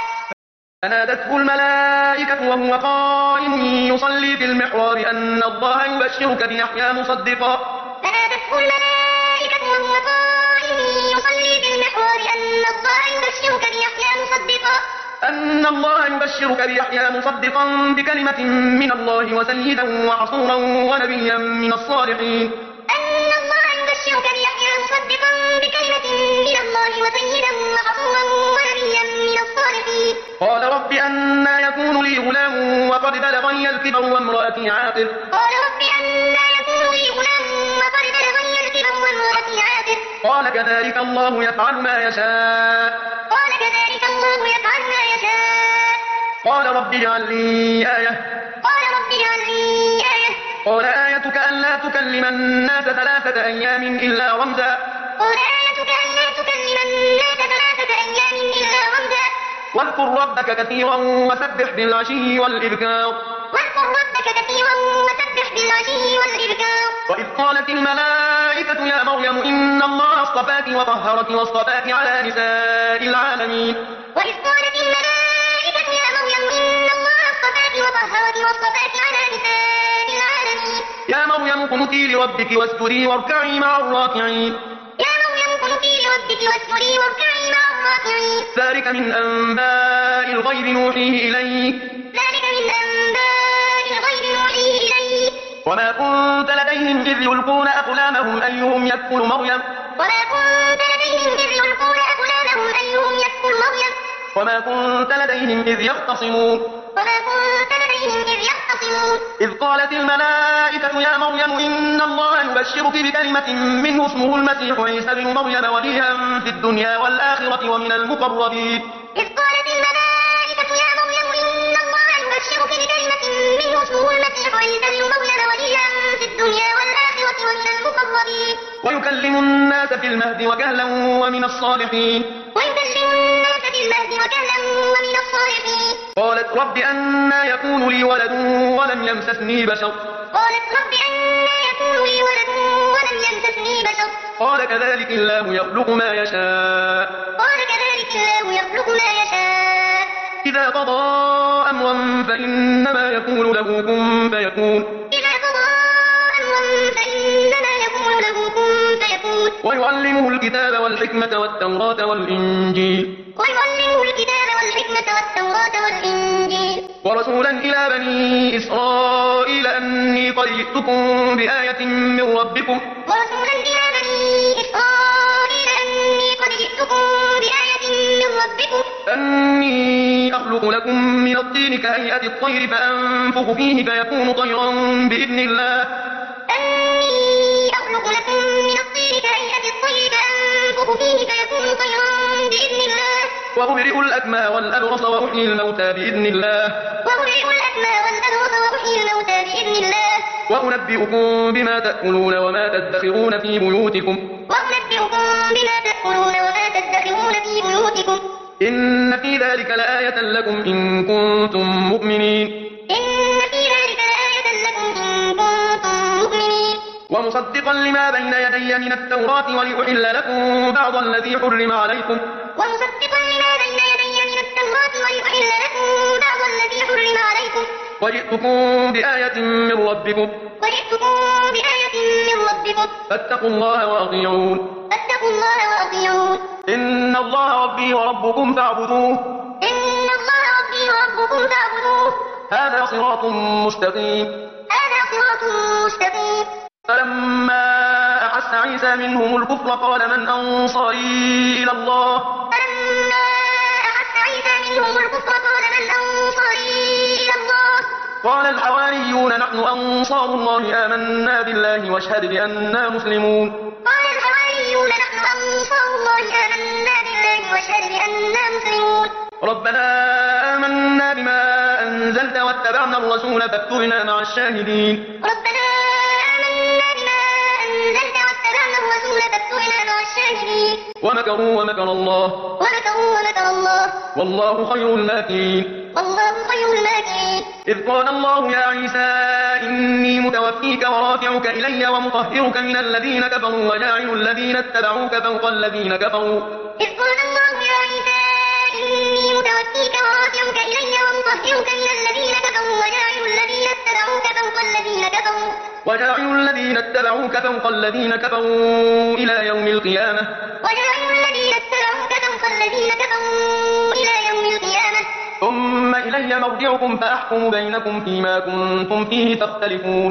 فنادته الملائكة وهو قائم يصلي في المحراب أن الله يبشرك بيحيى مصدقا فنادته الملائكة وهو قائم يصلي في المحراب أن الله يبشرك بيحيى مصدقا أن الله يبشرك بيحيى مصدقا بكلمة من الله وسيدا وحصورا ونبيا من الصالحين أن الله يبشرك بيحيى مصدقا بكلمة من الله وسيدا وحصورا ونبيا من الصالحين قال رب أنى يكون لي غلام وقد بلغني الكبر وامرأتي عاقر قال رب أنى يكون لي غلام وقد بلغني الكبر وامرأتي عاقر قال كذلك الله يفعل ما يشاء قال كذلك الله يفعل ما يشاء قال رب اجعل لي آية قال رب اجعل لي آية قال آيتك ألا تكلم الناس ثلاثة أيام إلا رمزا قال آيتك ألا تكلم الناس ثلاثة أيام إلا رمزا واذكر ربك كثيرا وسبح بالعشي والإبكار واذكر ربك كثيرا وسبح بالعشي والإبكار وإذ قالت الملائكة يا مريم إن الله اصطفاك وطهرك واصطفاك على نساء العالمين وإذ قالت الملائكة يا مريم إن الله اصطفاك وطهرك واصطفاك على نساء العالمين يا مريم اقنتي لربك واسجدي واركعي مع الراكعين ربك واسجدي واركعي مع الراكعين. ذلك من أنباء الغيب نوحيه إليك. ذلك من أنباء الغيب نوحيه إليك. وما كنت لديهم إذ يلقون أقلامهم أيهم يكفل مريم. وما كنت لديهم إذ يلقون أقلامهم أيهم يكفل مريم. وما كنت لديهم إذ يختصمون. وما كنت لديهم إذ يختصمون. إذ قالت الملائكة يا مريم إن الله يبشرك بكلمة منه اسمه المسيح عيسى بن مريم وليا في الدنيا والآخرة ومن المقربين. إذ قالت الملائكة يا مريم إن الله يبشرك بكلمة منه اسمه المسيح عيسى بن مريم وليا في الدنيا والآخرة ومن المقربين. ويكلم الناس في المهد وكهلا ومن الصالحين. ويكلم الناس في المهد وكهلا ومن الصالحين. قالت رب أنى يكون لي ولد ولم يمسسني بشر. قالت رب أنى يكون لي ولد ولم يمسسني بشر. قال كذلك الله يخلق ما يشاء. قال كذلك الله يخلق ما يشاء. إذا قضى أمرا فإنما يقول له كن فيكون. إذا قضى أمرا فإنما يقول له كن فيكون. ويعلمه الكتاب والحكمة والتوراة والإنجيل. ويعلمه الكتاب والحكمة والتوراة والإنجيل. ورسولا إلى بني إسرائيل أني قد جئتكم بآية من ربكم. ورسولا إلى بني إسرائيل أني قد جئتكم بآية من ربكم. أني أخلق لكم من الطين كهيئة الطير فأنفخ فيه فيكون طيرا بإذن الله. أني أخلق لكم من الطين كهيئة الطير فأنفخ فيه فيكون طيرا بإذن الله. وأبرئ الأكمى والأبرص وأحيي الموتى بإذن الله. وأبرئ الأكمى والأبرص وأحيي الموتى بإذن الله. وأنبئكم بما تأكلون وما تدخرون في بيوتكم. وأنبئكم بما تأكلون وما تدخرون في بيوتكم. إن في ذلك لآية لكم إن كنتم مؤمنين. إن في ذلك لآية لكم إن كنتم مؤمنين. ومصدقا لما بين يدي من التوراة ولأحل لكم بعض الذي حرم عليكم. ومصدقا لما بين يدي من التوراة ولأحل لكم بعض الذي حرم عليكم. وجئتكم بآية من ربكم. وجئتكم بآية من ربكم. فاتقوا الله وأطيعون. فاتقوا الله وأطيعون. إن الله ربي وربكم فاعبدوه. إن الله ربي وربكم فاعبدوه. هذا صراط مستقيم. هذا صراط مستقيم. فلما أحس عيسى منهم الكفر قال من أنصاري إلى الله. فلما أحس عيسى منهم الكفر قال من أنصاري إلى الله. قال الحواريون نحن أنصار الله آمنا بالله واشهد بأننا مسلمون. قال الحواريون نحن أنصار الله آمنا بالله واشهد بأننا مسلمون. ربنا آمنا بما أنزلت واتبعنا الرسول فاكتبنا مع الشاهدين. ربنا آمنا بما أنزلت واتبعنا الرسول فاكتبنا مع الشاهدين. ومكروا ومكر الله. ومكروا ومكر الله. والله خير الماكرين. والله خير الماكرين. إذ قال الله يا عيسى إني متوفيك ورافعك إلي ومطهرك من الذين كفروا وجاعل الذين اتبعوك فوق الذين كفروا. إذ قال الله يا عيسى إني متوفيك ورافعك إلي ومطهرك من الذين كفروا وجاعل الذين اتبعوك فوق الذين كفروا. وجاعل الذين اتبعوك فوق الذين كفروا إلى يوم القيامة. وجاعل الذين اتبعوك فوق الذين كفروا إلى يوم القيامة. ثم إلي مرجعكم فأحكم بينكم فيما كنتم فيه تختلفون.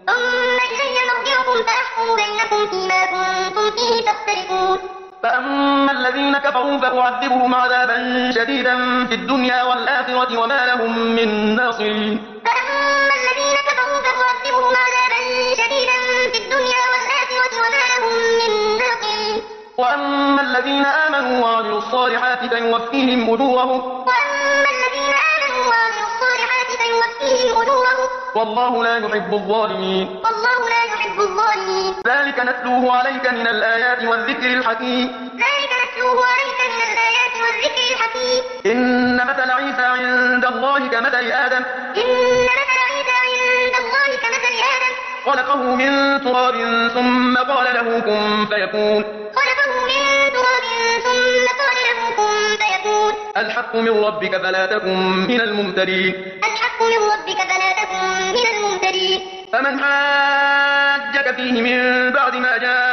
ثم إلي مرجعكم فأحكم بينكم فيما كنتم فيه تختلفون. فأما الذين كفروا فأعذبهم عذابا شديدا في الدنيا والآخرة وما لهم من ناصرين. فأما الذين كفروا فأعذبهم عذابا شديدا في الدنيا والآخرة وما لهم من ناصرين. وأما الذين آمنوا وعملوا الصالحات فيوفيهم أجورهم. وأما الذين آمنوا وعملوا الصالحات فيوفيهم أجورهم. والله لا يحب الظالمين. والله لا يحب الظالمين. ذلك نتلوه عليك من الآيات والذكر الحكيم. ذلك نتلوه عليك من الآيات والذكر الحكيم. إن مثل عيسى عند الله كمثل آدم. إن مثل عيسى عند الله كمثل آدم. خلقه من تراب ثم قال له كن فيكون. خلقه من تراب ثم قال له كن فيكون. الحق من ربك فلا تكن من الممترين. الحق من ربك فلا تكن من الممترين. فمن حاجك فيه من بعد ما جاءك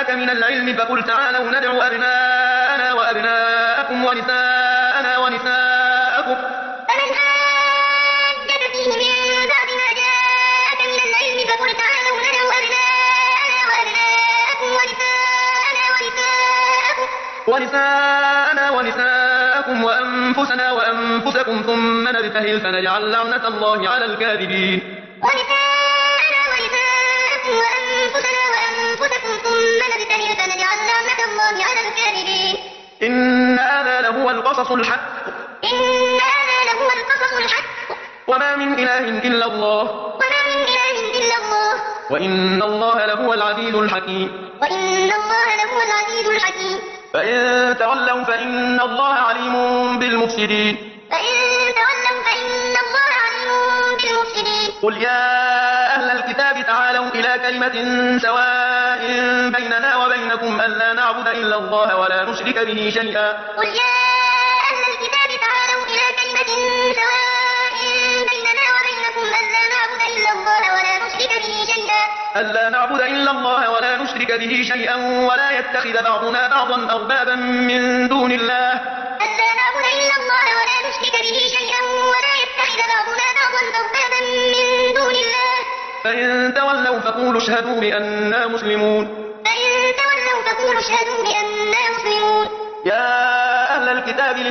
جاءك من العلم فقل تعالوا ندعو أبناءنا وأبناءكم ونساءنا ونساءكم فمن حاجك فيه من بعد ما جاءك من العلم فقل تعالوا ندعو أبناءنا وأبناءكم ونساءنا ونساءكم ونساءنا ونساءكم وأنفسنا وأنفسكم ثم نبتهل فنجعل لعنة الله على الكاذبين. ونساءنا ونساءكم وأنفسنا وأنفسكم ثم نبتهل فنجعل لعنة الله على الكاذبين. إن هذا لهو القصص الحق. إن هذا لهو القصص الحق. وما من إله إلا الله. وما من إله إلا الله. وإن الله لهو العزيز الحكيم. وإن الله لهو العزيز الحكيم. فإن تولوا فإن الله عليم بالمفسدين. فإن تولوا فإن الله عليم بالمفسدين. قل يا أهل الكتاب تعالوا إلى كلمة سواء بيننا وبينكم ألا نعبد إلا الله ولا نشرك به شيئا. قل يا أهل الكتاب تعالوا إلى كلمة سواء بيننا وبينكم ألا نعبد إلا الله ولا نشرك به شيئا. ألا نعبد إلا الله ولا نشرك به شيئا ولا يتخذ بعضنا بعضا أربابا من دون الله. ألا نعبد إلا الله ولا نشرك به شيئا ولا يتخذ بعضنا بعضا أربابا من دون الله. فإن تولوا فقولوا اشهدوا بأننا مسلمون. فإن تولوا فقولوا اشهدوا بأننا مسلمون. يا أهل الكتاب لم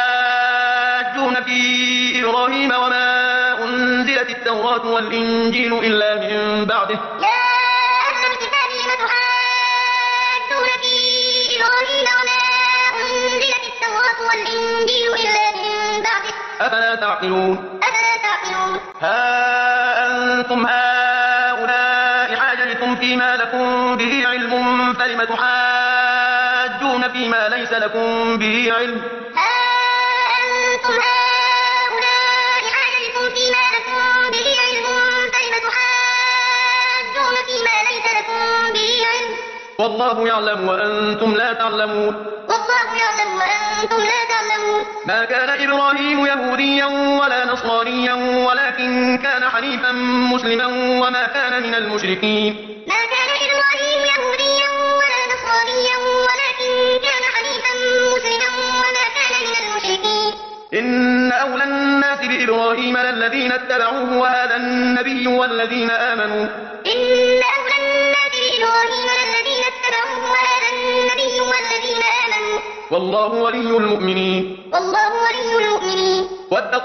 تحاجون في إبراهيم وما أنزلت التوراة والإنجيل إلا من بعده. يا أهل الكتاب لم تحاجون في إبراهيم وما أنزلت التوراة والإنجيل إلا من بعده. أفلا تعقلون. أفلا تعقلون. ها أنتم هؤلاء حاججتم فيما لكم به علم فلم تحاجون فيما ليس لكم به علم. ها أنتم هؤلاء حاججتم فيما لكم به علم فلم تحاجون فيما ليس لكم به علم. والله يعلم وأنتم لا تعلمون. والله يعلم وأنتم لا تعلمون. ما كان إبراهيم يهوديا ولا نصرانيا ولكن كان حنيفا مسلما وما كان من المشركين. ما كان إبراهيم يهوديا ولا نصرانيا ولكن كان حنيفا مسلما وما كان من المشركين. إن أولى الناس بإبراهيم للذين اتبعوه وهذا النبي والذين آمنوا. إن أولى الناس بإبراهيم للذين اتبعوه وهذا النبي والذين آمنوا. والله ولي المؤمنين. والله ولي المؤمنين. ودت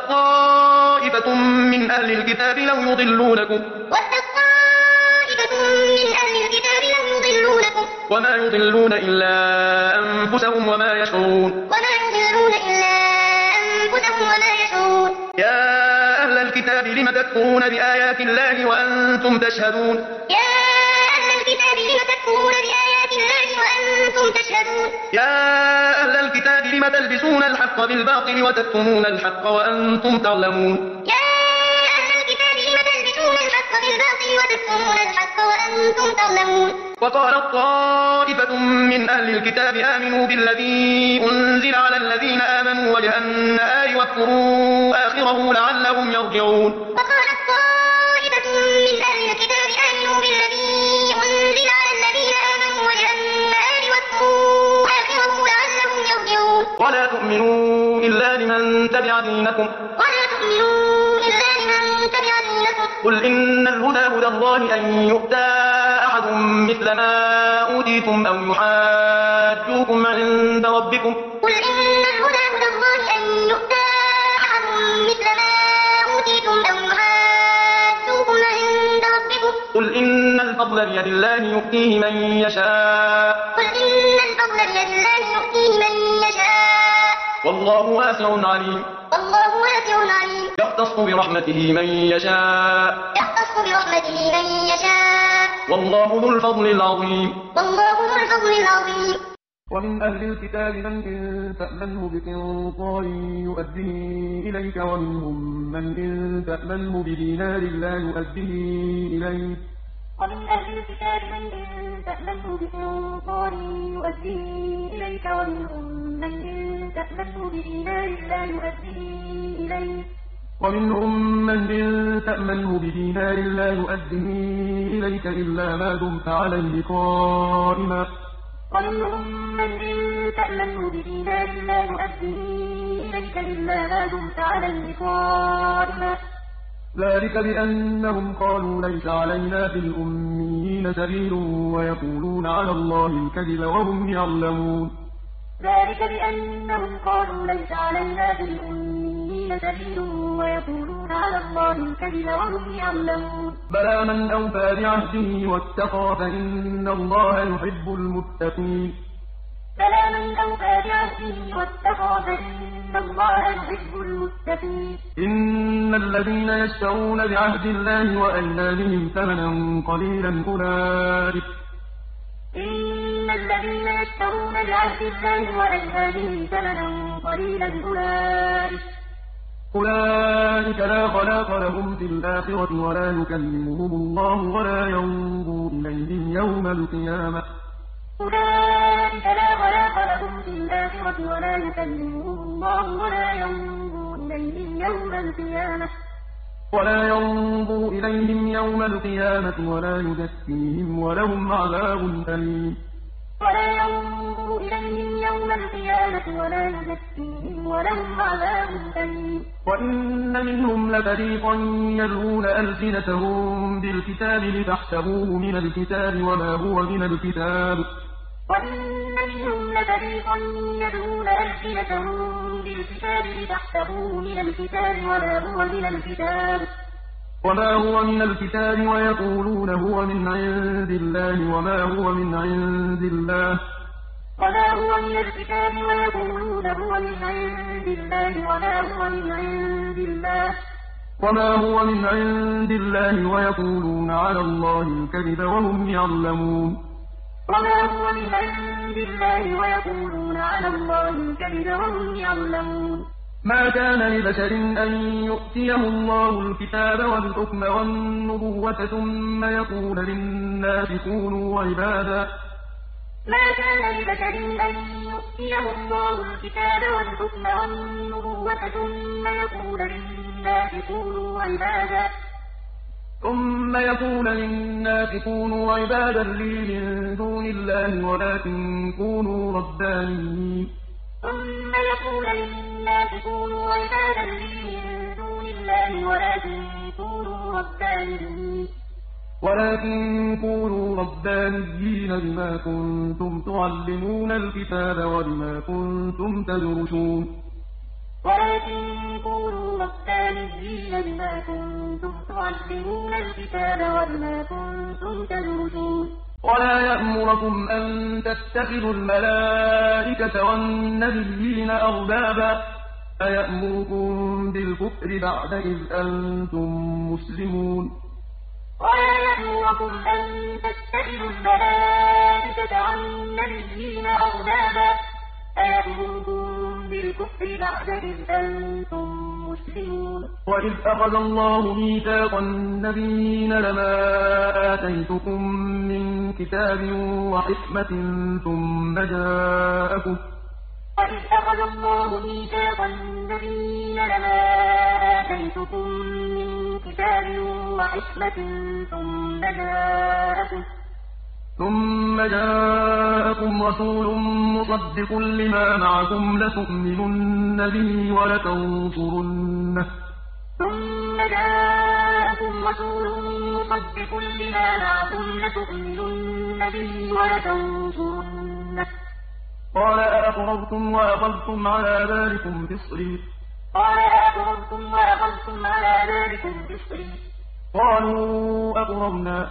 طائفة من أهل الكتاب لو يضلونكم. ودت طائفة من أهل الكتاب لو يضلونكم. وما يضلون إلا أنفسهم وما يشعرون. وما يضلون إلا أنفسهم وما يشعرون. يا أهل الكتاب لم تكفرون بآيات الله وأنتم تشهدون. يا أهل الكتاب لم تكفرون بآيات الله وأنتم تشهدون. يا أهل الكتاب لم تلبسون الحق بالباطل وتكتمون الحق وأنتم تعلمون. يا أهل الكتاب لم تلبسون الحق بالباطل وتكتمون الحق وأنتم تعلمون. وقالت طائفة من أهل الكتاب آمنوا بالذي أنزل على الذين آمنوا وجه النهار واكفروا آخره لعلهم يرجعون. وقالت طائفة من أهل الكتاب آمنوا بالذي أنزل على الذين آمنوا وجه النهار واكفروا آخره لعلهم يرجعون. ولا تؤمنوا إلا لمن تبع دينكم. ولا تؤمنوا إلا لمن تبع دينكم. قل إن الهدى هدى الله أن يؤتى أحد مثل ما أوتيتم أو يحاجوكم عند ربكم. قل إن الهدى هدى الله أن يؤتى أحد مثل ما أوتيتم أو يحاجوكم عند ربكم. قل إن الفضل بيد الله يؤتيه من يشاء. قل إن الفضل بيد الله يؤتيه من يشاء. والله واسع عليم. والله واسع عليم. يختص برحمته من يشاء. يختص برحمته من يشاء. والله ذو الفضل العظيم. والله ذو الفضل العظيم. ومن أهل الكتاب من إن تأمنه بقنطار يؤديه إليك ومنهم من إن تأمنه بدينار لا يؤديه إليك. ومن أهل الكتاب من إن تأمنه بقنطار يؤديه إليك ومنهم من إن تأمنه بدينار لا يؤديه إليك. ومنهم من إن تأمنه بدينار لا يؤديه إليك إلا ما دمت عليه قائما ومنهم من إن تأمنه بدينار لا يؤديه إليك إلا ما دمت عليه قائما ذلك بأنهم قالوا ليس علينا في الأميين سبيل ويقولون على الله الكذب وهم يعلمون ذلك بأنهم قالوا ليس علينا في الأميين سبيل ويقولون على الله الكذب وهم يعلمون بلى من أوفى بعهده واتقى فإن الله يحب المتقين بلى من أوفى بعهده واتقى فإن الله يحب المتقين إن الذين يشترون بعهد الله وأيمانهم ثمنا قليلا أولئك إن الذين يشترون بعهد الله وأيمانهم ثمنا قليلا أولئك أولئك لا خلاق لهم في الآخرة ولا يكلمهم الله ولا ينظر إليهم يوم القيامة أولئك لا خلاق لهم في الآخرة ولا يكلمهم الله ولا ينظر إليهم يوم القيامة ولا ينظر إليهم يوم القيامة ولا يزكيهم ولهم عذاب أليم ولا ينظر إليهم يوم القيامة ولا يزكيهم ولهم عذاب أليم وإن منهم لفريقا يلوون ألسنتهم بالكتاب لتحسبوه من الكتاب وما هو من الكتاب وإن منهم لفريقا يلوون ألسنتهم بالكتاب لتحسبوه من الكتاب وما هو من الكتاب وما هو من الكتاب ويقولون هو من عند الله وما هو من عند الله وما هو من الكتاب ويقولون هو من عند الله وما هو من عند الله وما هو من عند الله ويقولون على الله الكذب وهم يعلمون وما هو من عند الله ويقولون على الله الكذب وهم يعلمون ما كان لبشر أن يؤتيه الله الكتاب والحكم والنبوة ثم يقول للناس كونوا عبادا ما كان لبشر أن يؤتيه الله الكتاب والحكم والنبوة ثم يقول للناس كونوا عبادا ثم يقول للناس كونوا عبادا لي من دون الله ولكن كونوا ربانيين ثم يقول للناس كونوا عبادا لي من دون الله ولكن كونوا ربانيين ولكن كونوا ربانيين بما كنتم تعلمون الكتاب وبما كنتم تدرسون ولكن كونوا ربانيين بما كنتم تعلمون الكتاب وبما كنتم تدرسون ولا يأمركم أن تتخذوا الملائكة والنبيين أربابا أيأمركم بالكفر بعد إذ أنتم مسلمون ولا يأمركم أن تتخذوا الملائكة والنبيين أربابا أيأمركم بالكفر بعد إذ أنتم مسلمون وإذ أخذ الله ميثاق النبيين لما آتيتكم من كتاب وحكمة ثم جاءكم وإذ أخذ الله ميثاق النبيين لما آتيتكم من كتاب وحكمة ثم جاءكم ثم جاءكم رسول مصدق لما معكم لتؤمنن به ولتنصرنه ثم جاءكم رسول مصدق لما معكم لتؤمنن به ولتنصرنه قال أأقررتم وأخذتم على ذلكم إصري قال أأقررتم وأخذتم على ذلكم إصري قالوا أقررنا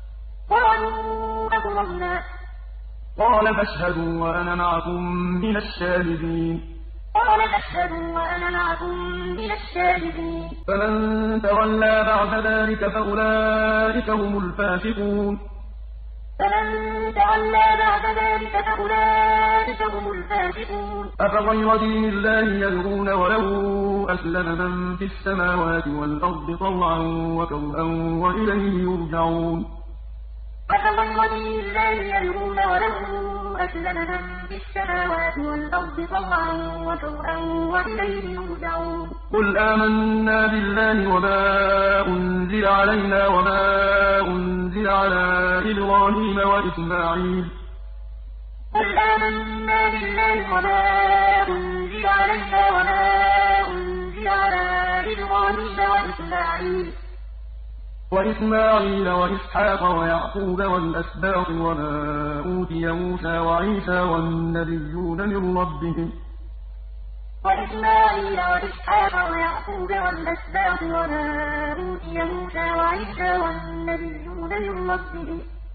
قالوا أقررنا قال فاشهدوا وأنا معكم من الشاهدين قال فاشهدوا وأنا معكم من الشاهدين فمن تولى بعد ذلك فأولئك هم الفاسقون فمن تولى بعد ذلك فأولئك هم الفاسقون أفغير دين الله يبغون وله أسلم من في السماوات والأرض طوعا وكرها وإليه يرجعون أفغير دين الله يبغون وله أسلم من في السماوات والأرض طوعا وكرها وإليه يرجعون قل آمنا بالله وما أنزل علينا وما أنزل على إبراهيم وإسماعيل قل آمنا بالله وما أنزل علينا وما أنزل على إبراهيم وإسماعيل وإسماعيل وإسحاق ويعقوب والأسباط وما أوتي موسى وعيسى والنبيون من ربهم وإسماعيل وإسحاق ويعقوب والأسباط وما أوتي موسى وعيسى والنبيون من ربهم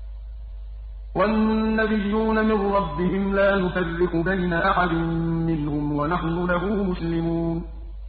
والنبيون من ربهم لا نفرق بين أحد منهم ونحن له مسلمون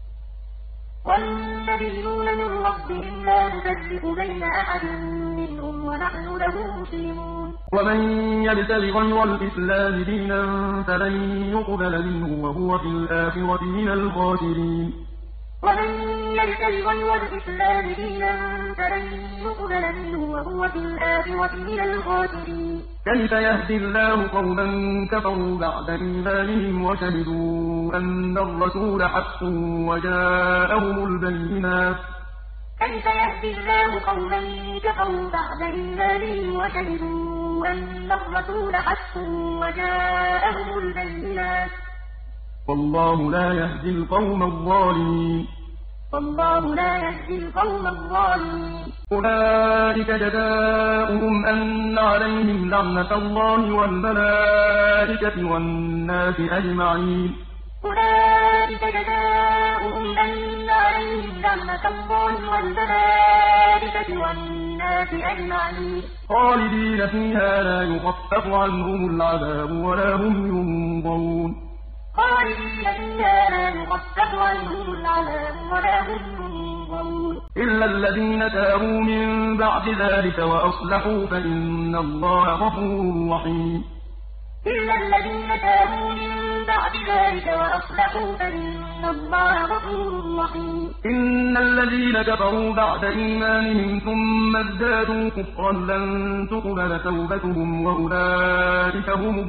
والنبيون من ربهم لا نفرق بين أحد منهم ونحن له مسلمون ومن يبتغ غير الإسلام دينا فلن يقبل منه وهو في الآخرة من الخاسرين ومن يبتغ غير الإسلام دينا فلن يقبل منه وهو في الآخرة من الخاسرين كيف يهدي الله قوما كفروا بعد إيمانهم وشهدوا أن الرسول حق وجاءهم البينات كيف يهدي الله قوما كفروا بعد إيمانهم وشهدوا أن الرسول حق وجاءهم البينات والله لا يهدي القوم الظالمين والله لا يهدي القوم الظالمين أولئك جزاؤهم أن عليهم لعنة الله والملائكة والناس أجمعين أولئك جزاؤهم أن عليهم لعنة الله والملائكة والناس أجمعين خالدين فيها لا يخفف عنهم العذاب ولا هم ينظرون خالدين فيها لا يخفف عنهم العذاب ولا هم ينظرون إلا الذين تابوا من بعد ذلك وأصلحوا فإن الله غفور رحيم إلا الذين تابوا من بعد ذلك وأصلحوا فإن الله غفور رحيم إن الذين كفروا بعد إيمانهم ثم ازدادوا كفرا لن تقبل توبتهم وأولئك هم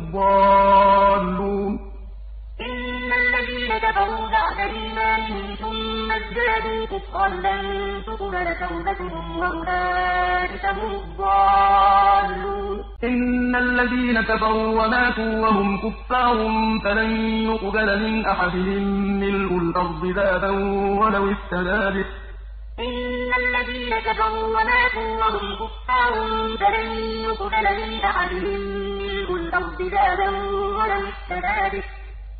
الضالون إن الذين كفروا بعد إيمانهم ثم ازدادوا كفرا لن تقبل توبتهم وأولئك هم الضالون إن الذين كفروا وماتوا وهم كفار فلن يقبل من أحدهم ملء الأرض ذهبا ولو افتدى به إن الذين كفروا وماتوا وهم كفار فلن يقبل من أحدهم ملء الأرض ذهبا ولو افتدى به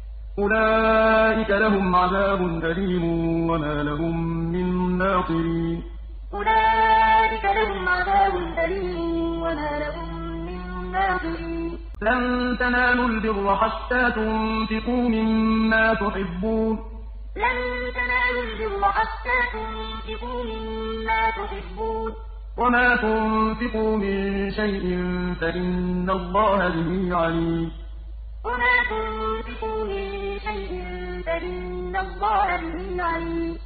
أولئك لهم عذاب أليم وما لهم من ناصرين أولئك لهم عذاب أليم وما لهم من ناصرين لن تنالوا البر حتى تنفقوا مما تحبون لن تنالوا البر حتى تنفقوا مما تحبون وما تنفقوا من شيء فإن الله به عليم وما تنفقوا من شيء فإن الله به عليم